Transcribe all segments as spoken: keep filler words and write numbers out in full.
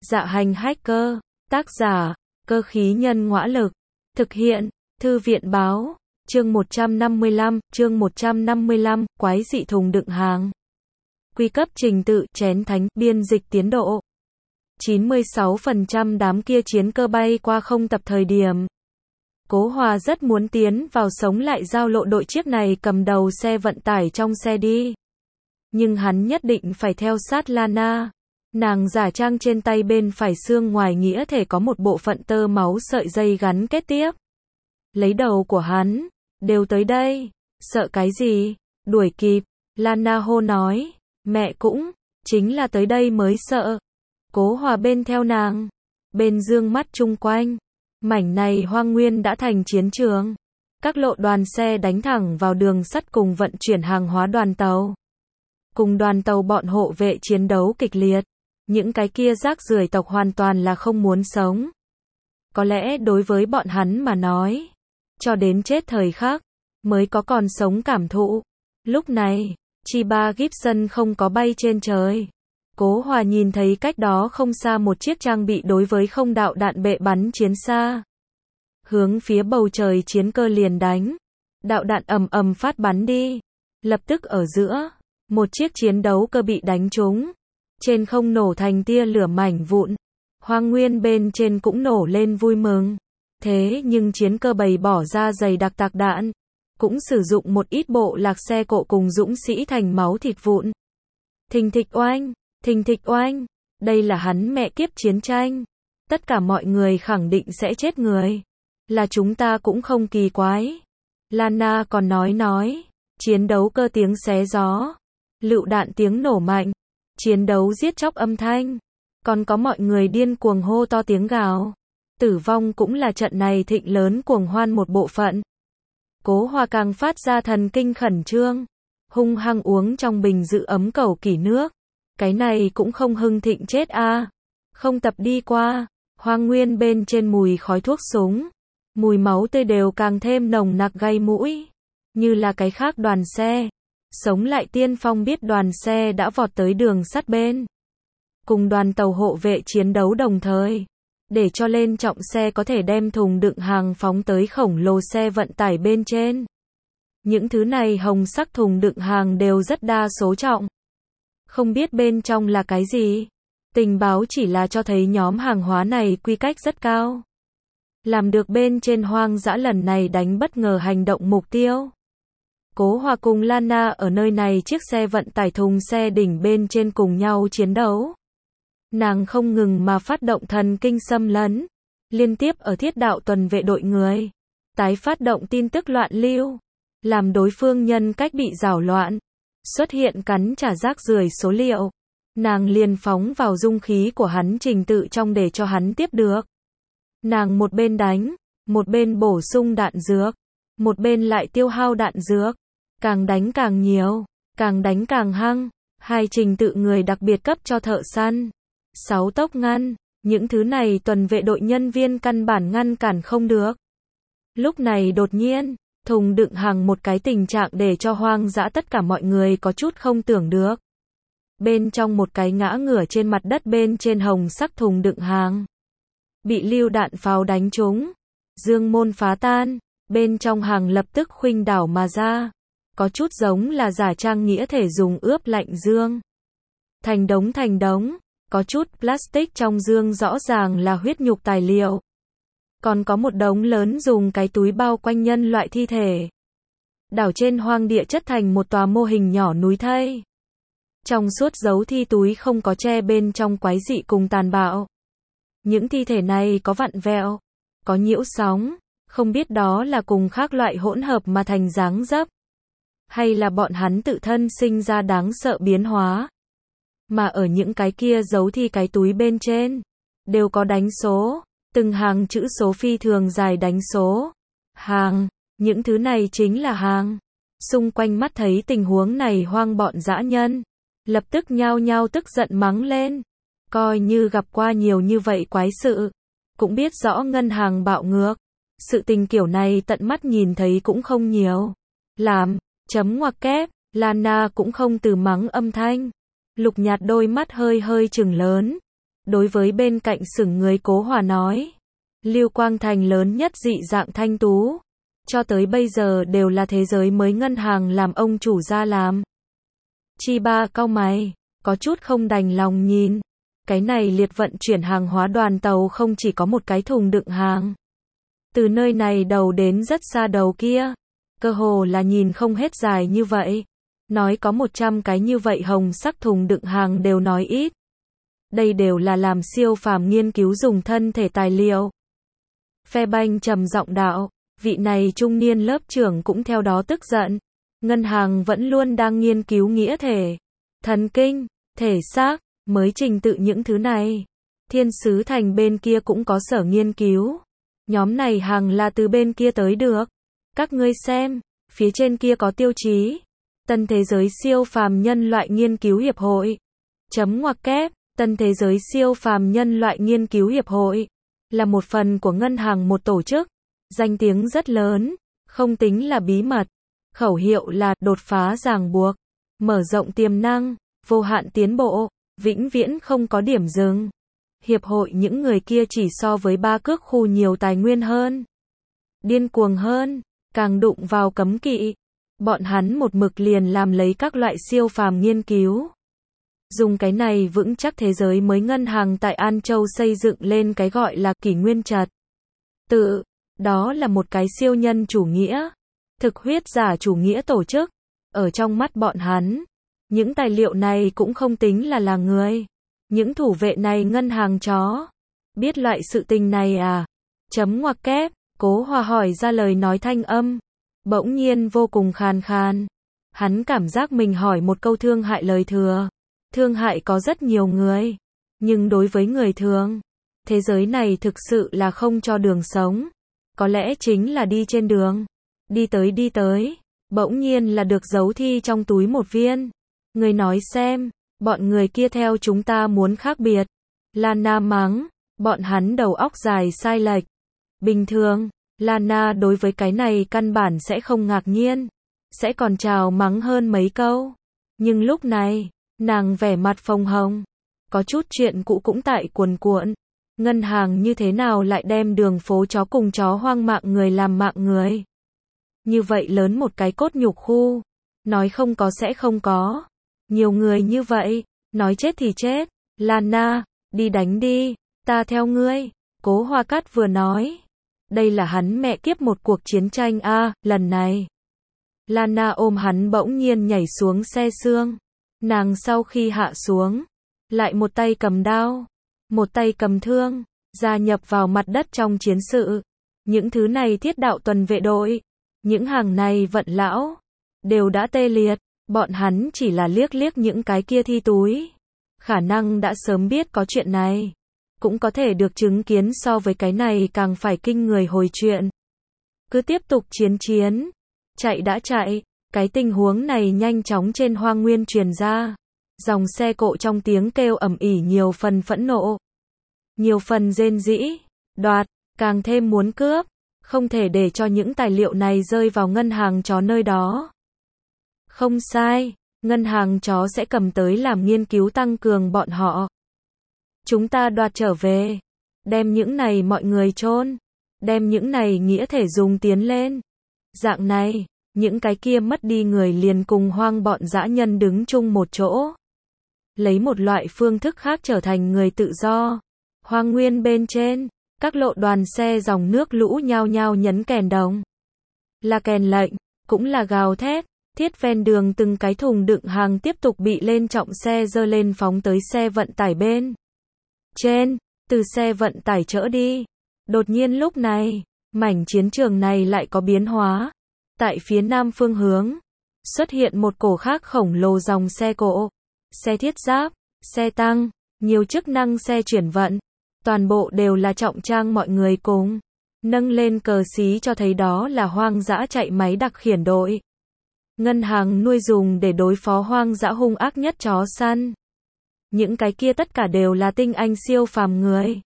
Dạ hành hacker, tác giả, cơ khí nhân ngõa lực, thực hiện, thư viện báo, chương một trăm năm mươi lăm, chương một trăm năm mươi lăm, quái dị thùng đựng hàng. Quy cấp trình tự, chén thánh, biên dịch tiến độ. chín mươi sáu phần trăm đám kia chiến cơ bay qua không tập thời điểm. Cố Hòa rất muốn tiến vào sống lại giao lộ đội chiếc này cầm đầu xe vận tải trong xe đi. Nhưng hắn nhất định phải theo sát Lana. Nàng giả trang trên tay bên phải xương ngoài nghĩa thể có một bộ phận tơ máu sợi dây gắn kết tiếp. Lấy đầu của hắn, đều tới đây, sợ cái gì, đuổi kịp, Lana hô nói, mẹ cũng, chính là tới đây mới sợ. Cố Hòa bên theo nàng, bên dương mắt chung quanh, mảnh này hoang nguyên đã thành chiến trường. Các lộ đoàn xe đánh thẳng vào đường sắt cùng vận chuyển hàng hóa đoàn tàu. Cùng đoàn tàu bọn hộ vệ chiến đấu kịch liệt. Những cái kia rác rưởi tộc hoàn toàn là không muốn sống. Có lẽ đối với bọn hắn mà nói, cho đến chết thời khắc, mới có còn sống cảm thụ. Lúc này, Chiba Gibson không có bay trên trời. Cố Hòa nhìn thấy cách đó không xa một chiếc trang bị đối với không đạo đạn bệ bắn chiến xa. Hướng phía bầu trời chiến cơ liền đánh. Đạo đạn ầm ầm phát bắn đi. Lập tức ở giữa, một chiếc chiến đấu cơ bị đánh trúng. Trên không nổ thành tia lửa mảnh vụn. Hoang nguyên bên trên cũng nổ lên vui mừng. Thế nhưng chiến cơ bày bỏ ra dày đặc tạc đạn. Cũng sử dụng một ít bộ lạc xe cộ cùng dũng sĩ thành máu thịt vụn. Thình thịch oanh, thình thịch oanh. Đây là hắn mẹ kiếp chiến tranh. Tất cả mọi người khẳng định sẽ chết người. Là chúng ta cũng không kỳ quái. Lana còn nói nói. Chiến đấu cơ tiếng xé gió. Lựu đạn tiếng nổ mạnh. Chiến đấu giết chóc âm thanh. Còn có mọi người điên cuồng hô to tiếng gào. Tử vong cũng là trận này thịnh lớn cuồng hoan một bộ phận. Cố Hòa càng phát ra thần kinh khẩn trương. Hung hăng uống trong bình giữ ấm cầu kỷ nước. Cái này cũng không hưng thịnh chết a à. Không tập đi qua. Hoang nguyên bên trên mùi khói thuốc súng. Mùi máu tươi đều càng thêm nồng nặc gây mũi. Như là cái khác đoàn xe. Sống lại tiên phong biết đoàn xe đã vọt tới đường sắt bên. Cùng đoàn tàu hộ vệ chiến đấu đồng thời. Để cho lên trọng xe có thể đem thùng đựng hàng phóng tới khổng lồ xe vận tải bên trên. Những thứ này hồng sắc thùng đựng hàng đều rất đa số trọng. Không biết bên trong là cái gì. Tình báo chỉ là cho thấy nhóm hàng hóa này quy cách rất cao. Làm được bên trên hoang dã lần này đánh bất ngờ hành động mục tiêu. Cố Hòa cùng Lana ở nơi này chiếc xe vận tải thùng xe đỉnh bên trên cùng nhau chiến đấu. Nàng không ngừng mà phát động thần kinh xâm lấn. Liên tiếp ở thiết đạo tuần vệ đội người. Tái phát động tin tức loạn lưu. Làm đối phương nhân cách bị rảo loạn. Xuất hiện cắn trả rác rưởi số liệu. Nàng liền phóng vào dung khí của hắn trình tự trong để cho hắn tiếp được. Nàng một bên đánh, một bên bổ sung đạn dược. Một bên lại tiêu hao đạn dược. Càng đánh càng nhiều, càng đánh càng hăng. Hai trình tự người đặc biệt cấp cho thợ săn. Sáu tốc ngăn, những thứ này tuần vệ đội nhân viên căn bản ngăn cản không được. Lúc này đột nhiên, thùng đựng hàng một cái tình trạng để cho hoang dã tất cả mọi người có chút không tưởng được. Bên trong một cái ngã ngửa trên mặt đất bên trên hồng sắc thùng đựng hàng. Bị lưu đạn pháo đánh trúng. Dương môn phá tan, bên trong hàng lập tức khuynh đảo mà ra. Có chút giống là giả trang nghĩa thể dùng ướp lạnh dương. Thành đống thành đống, có chút plastic trong dương rõ ràng là huyết nhục tài liệu. Còn có một đống lớn dùng cái túi bao quanh nhân loại thi thể. Đảo trên hoang địa chất thành một tòa mô hình nhỏ núi thây. Trong suốt dấu thi túi không có che bên trong quái dị cùng tàn bạo. Những thi thể này có vặn vẹo, có nhiễu sóng, không biết đó là cùng khác loại hỗn hợp mà thành dáng dấp. Hay là bọn hắn tự thân sinh ra đáng sợ biến hóa. Mà ở những cái kia giấu thi cái túi bên trên, đều có đánh số, từng hàng chữ số phi thường dài đánh số. Hàng, những thứ này chính là hàng. Xung quanh mắt thấy tình huống này hoang bọn dã nhân. Lập tức nhao nhao tức giận mắng lên. Coi như gặp qua nhiều như vậy quái sự. Cũng biết rõ ngân hàng bạo ngược. Sự tình kiểu này tận mắt nhìn thấy cũng không nhiều. Làm, chấm ngoặc kép, Lana cũng không từ mắng âm thanh. Lục Nhạt đôi mắt hơi hơi trừng lớn. Đối với bên cạnh sững người Cố Hòa nói. Lưu Quang Thành lớn nhất dị dạng thanh tú. Cho tới bây giờ đều là thế giới mới ngân hàng làm ông chủ ra làm. Chi Ba cau mày, có chút không đành lòng nhìn. Cái này liệt vận chuyển hàng hóa đoàn tàu không chỉ có một cái thùng đựng hàng. Từ nơi này đầu đến rất xa đầu kia. Cơ hồ là nhìn không hết dài như vậy. Nói có một trăm cái như vậy hồng sắc thùng đựng hàng đều nói ít. Đây đều là làm siêu phàm nghiên cứu dùng thân thể tài liệu. Phe Banh trầm giọng đạo, vị này trung niên lớp trưởng cũng theo đó tức giận. Ngân hàng vẫn luôn đang nghiên cứu nghĩa thể, thần kinh, thể xác, mới trình tự những thứ này. Thiên Sứ Thành bên kia cũng có sở nghiên cứu. Nhóm này hàng là từ bên kia tới được. Các ngươi xem, phía trên kia có tiêu chí. Tân Thế giới Siêu phàm Nhân loại Nghiên cứu Hiệp hội. Chấm ngoặc kép, Tân Thế giới Siêu phàm Nhân loại Nghiên cứu Hiệp hội. Là một phần của ngân hàng một tổ chức. Danh tiếng rất lớn, không tính là bí mật. Khẩu hiệu là đột phá ràng buộc, mở rộng tiềm năng, vô hạn tiến bộ, vĩnh viễn không có điểm dừng. Hiệp hội những người kia chỉ so với ba cước khu nhiều tài nguyên hơn. Điên cuồng hơn, càng đụng vào cấm kỵ. Bọn hắn một mực liền làm lấy các loại siêu phàm nghiên cứu. Dùng cái này vững chắc thế giới mới ngân hàng tại An Châu xây dựng lên cái gọi là kỷ nguyên trật tự. Đó là một cái siêu nhân chủ nghĩa, thực huyết giả chủ nghĩa tổ chức. Ở trong mắt bọn hắn, những tài liệu này cũng không tính là là người. Những thủ vệ này ngân hàng chó. Biết loại sự tình này à? Chấm ngoặc kép, Cố Hòa hỏi ra lời nói thanh âm. Bỗng nhiên vô cùng khàn khàn. Hắn cảm giác mình hỏi một câu thương hại lời thừa. Thương hại có rất nhiều người. Nhưng đối với người thường, thế giới này thực sự là không cho đường sống. Có lẽ chính là đi trên đường. Đi tới đi tới. Bỗng nhiên là được giấu thi trong túi một viên. Người nói xem, bọn người kia theo chúng ta muốn khác biệt. Lana mắng, bọn hắn đầu óc dài sai lệch. Bình thường, Lana đối với cái này căn bản sẽ không ngạc nhiên. Sẽ còn chào mắng hơn mấy câu. Nhưng lúc này, nàng vẻ mặt phồng hồng. Có chút chuyện cũ cũng tại cuồn cuộn. Ngân hàng như thế nào lại đem đường phố chó cùng chó hoang mạng người làm mạng người. Như vậy lớn một cái cốt nhục khu. Nói không có sẽ không có. Nhiều người như vậy, nói chết thì chết. Lana, đi đánh đi, ta theo ngươi. Cố Hoa Cát vừa nói. Đây là hắn mẹ kiếp một cuộc chiến tranh a, à, lần này. Lana ôm hắn bỗng nhiên nhảy xuống xe xương. Nàng sau khi hạ xuống, lại một tay cầm đao, một tay cầm thương, gia nhập vào mặt đất trong chiến sự. Những thứ này thiết đạo tuần vệ đội, những hàng này vận lão, đều đã tê liệt. Bọn hắn chỉ là liếc liếc những cái kia thi túi. Khả năng đã sớm biết có chuyện này. Cũng có thể được chứng kiến so với cái này càng phải kinh người hồi chuyện. Cứ tiếp tục chiến chiến. Chạy đã chạy. Cái tình huống này nhanh chóng trên hoang nguyên truyền ra. Dòng xe cộ trong tiếng kêu ầm ĩ nhiều phần phẫn nộ. Nhiều phần rên rỉ. Đoạt. Càng thêm muốn cướp. Không thể để cho những tài liệu này rơi vào ngân hàng chó nơi đó. Không sai, ngân hàng chó sẽ cầm tới làm nghiên cứu tăng cường bọn họ. Chúng ta đoạt trở về, đem những này mọi người chôn, đem những này nghĩa thể dùng tiến lên. Dạng này, những cái kia mất đi người liền cùng hoang bọn dã nhân đứng chung một chỗ. Lấy một loại phương thức khác trở thành người tự do. Hoang nguyên bên trên, các lộ đoàn xe dòng nước lũ nhao nhao nhấn kèn đồng. Là kèn lệnh, cũng là gào thét. Thiết ven đường từng cái thùng đựng hàng tiếp tục bị lên trọng xe dơ lên phóng tới xe vận tải bên trên, từ xe vận tải chở đi. Đột nhiên lúc này, mảnh chiến trường này lại có biến hóa. Tại phía nam phương hướng, xuất hiện một cổ khác khổng lồ dòng xe cộ, xe thiết giáp, xe tăng, nhiều chức năng xe chuyển vận. Toàn bộ đều là trọng trang mọi người cùng. Nâng lên cờ xí cho thấy đó là hoang dã chạy máy đặc khiển đội. Ngân hàng nuôi dùng để đối phó hoang dã hung ác nhất chó săn. Những cái kia tất cả đều là tinh anh siêu phàm người.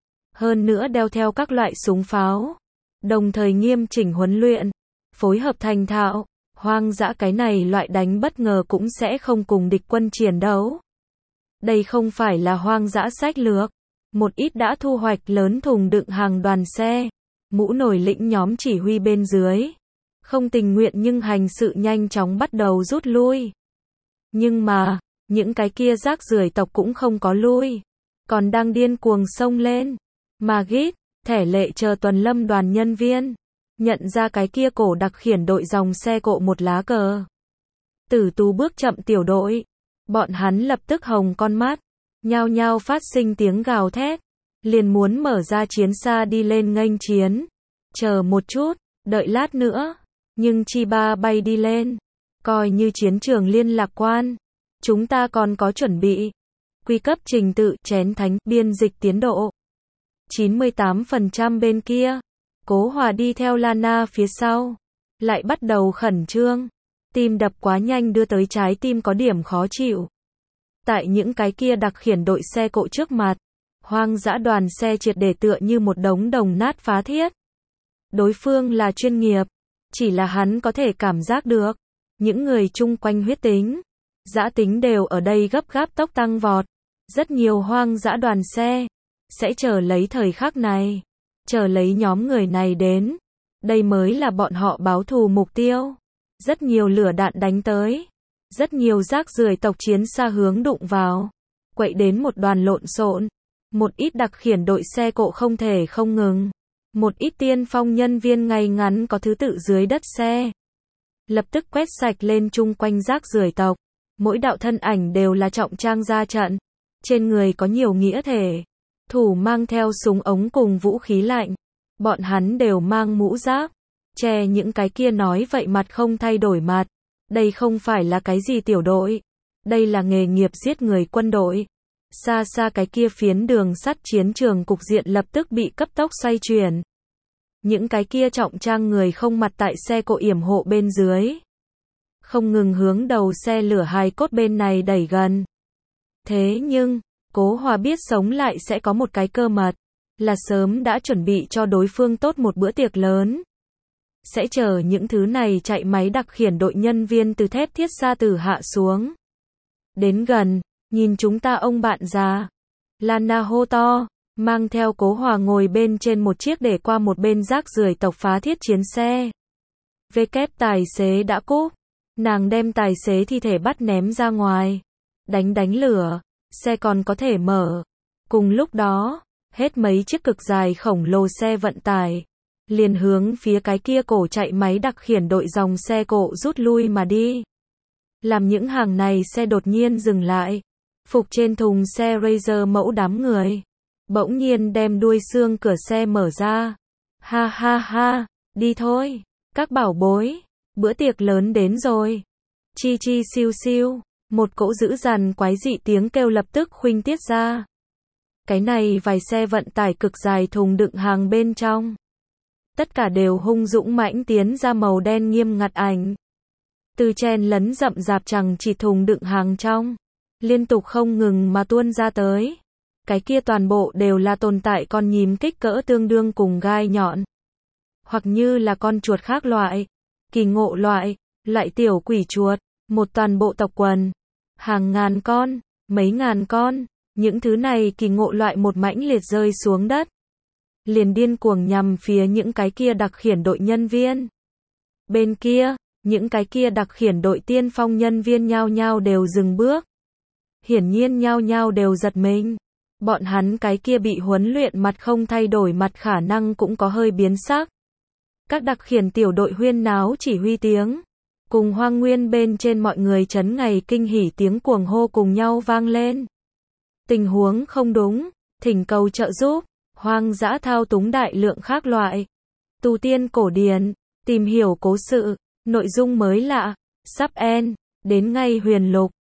Hơn nữa đeo theo các loại súng pháo. Đồng thời nghiêm chỉnh huấn luyện. Phối hợp thành thạo. Hoang dã cái này loại đánh bất ngờ cũng sẽ không cùng địch quân chiến đấu. Đây không phải là hoang dã sách lược. Một ít đã thu hoạch lớn thùng đựng hàng đoàn xe, mũ nổi lĩnh nhóm chỉ huy bên dưới. Không tình nguyện nhưng hành sự nhanh chóng bắt đầu rút lui. Nhưng mà, những cái kia rác rưởi tộc cũng không có lui. Còn đang điên cuồng xông lên. Magit, thẻ lệ chờ tuần lâm đoàn nhân viên. Nhận ra cái kia cổ đặc khiển đội dòng xe cộ một lá cờ. Tử Tú bước chậm tiểu đội. Bọn hắn lập tức hồng con mắt. Nhao nhao phát sinh tiếng gào thét. Liền muốn mở ra chiến xa đi lên nghênh chiến. Chờ một chút, đợi lát nữa. Nhưng Chi Ba bay đi lên. Coi như chiến trường liên lạc quan. Chúng ta còn có chuẩn bị. Quy cấp trình tự, chén thánh, biên dịch tiến độ. chín mươi tám phần trăm bên kia. Cố Hòa đi theo Lana phía sau. Lại bắt đầu khẩn trương. Tim đập quá nhanh đưa tới trái tim có điểm khó chịu. Tại những cái kia đặc khiển đội xe cộ trước mặt. Hoang dã đoàn xe triệt để tựa như một đống đồng nát phá thiết. Đối phương là chuyên nghiệp. Chỉ là hắn có thể cảm giác được. Những người chung quanh huyết tính, dã tính đều ở đây gấp gáp tốc tăng vọt. Rất nhiều hoang dã đoàn xe sẽ chờ lấy thời khắc này. Chờ lấy nhóm người này đến. Đây mới là bọn họ báo thù mục tiêu. Rất nhiều lửa đạn đánh tới. Rất nhiều rác rưởi tộc chiến xa hướng đụng vào. Quậy đến một đoàn lộn xộn. Một ít đặc khiển đội xe cộ không thể không ngừng. Một ít tiên phong nhân viên ngay ngắn có thứ tự dưới đất xe. Lập tức quét sạch lên chung quanh rác rưởi tộc. Mỗi đạo thân ảnh đều là trọng trang ra trận. Trên người có nhiều nghĩa thể. Thủ mang theo súng ống cùng vũ khí lạnh. Bọn hắn đều mang mũ giáp. Che những cái kia nói vậy mặt không thay đổi mặt. Đây không phải là cái gì tiểu đội. Đây là nghề nghiệp giết người quân đội. Xa xa cái kia phiến đường sắt chiến trường cục diện lập tức bị cấp tốc xoay chuyển. Những cái kia trọng trang người không mặt tại xe cộ yểm hộ bên dưới. Không ngừng hướng đầu xe lửa hài cốt bên này đẩy gần. Thế nhưng, Cố Hòa biết sống lại sẽ có một cái cơ mật. Là sớm đã chuẩn bị cho đối phương tốt một bữa tiệc lớn. Sẽ chờ những thứ này chạy máy đặc khiển đội nhân viên từ thép thiết xa từ hạ xuống. Đến gần, nhìn chúng ta ông bạn già. Lana hô to, mang theo Cố Hòa ngồi bên trên một chiếc để qua một bên rác rưởi tộc phá thiết chiến xe. Vê kép tài xế đã cúp. Nàng đem tài xế thi thể bắt ném ra ngoài. Đánh đánh lửa. Xe còn có thể mở. Cùng lúc đó, hết mấy chiếc cực dài khổng lồ xe vận tải. Liền hướng phía cái kia cổ chạy máy đặc khiển đội dòng xe cộ rút lui mà đi. Làm những hàng này xe đột nhiên dừng lại. Phục trên thùng xe Razer mẫu đám người. Bỗng nhiên đem đuôi xương cửa xe mở ra. Ha ha ha, đi thôi. Các bảo bối, bữa tiệc lớn đến rồi. Chi chi siêu siêu. Một cỗ dữ dằn quái dị tiếng kêu lập tức khuynh tiết ra. Cái này vài xe vận tải cực dài thùng đựng hàng bên trong. Tất cả đều hung dũng mãnh tiến ra màu đen nghiêm ngặt ảnh. Từ chen lấn rậm rạp chẳng chỉ thùng đựng hàng trong. Liên tục không ngừng mà tuôn ra tới. Cái kia toàn bộ đều là tồn tại con nhím kích cỡ tương đương cùng gai nhọn. Hoặc như là con chuột khác loại. Kỳ ngộ loại. Loại tiểu quỷ chuột. Một toàn bộ tộc quần. Hàng ngàn con. Mấy ngàn con. Những thứ này kỳ ngộ loại một mãnh liệt rơi xuống đất. Liền điên cuồng nhằm phía những cái kia đặc khiển đội nhân viên. Bên kia, những cái kia đặc khiển đội tiên phong nhân viên nhao nhao đều dừng bước. Hiển nhiên nhao nhao đều giật mình. Bọn hắn cái kia bị huấn luyện mặt không thay đổi mặt khả năng cũng có hơi biến sắc. Các đặc khiển tiểu đội huyên náo chỉ huy tiếng. Cùng hoang nguyên bên trên mọi người chấn ngày kinh hỉ tiếng cuồng hô cùng nhau vang lên. Tình huống không đúng, thỉnh cầu trợ giúp. Hoang dã thao túng đại lượng khác loại. Tu tiên cổ điển, tìm hiểu cố sự, nội dung mới lạ, sắp end, đến ngay huyền lục.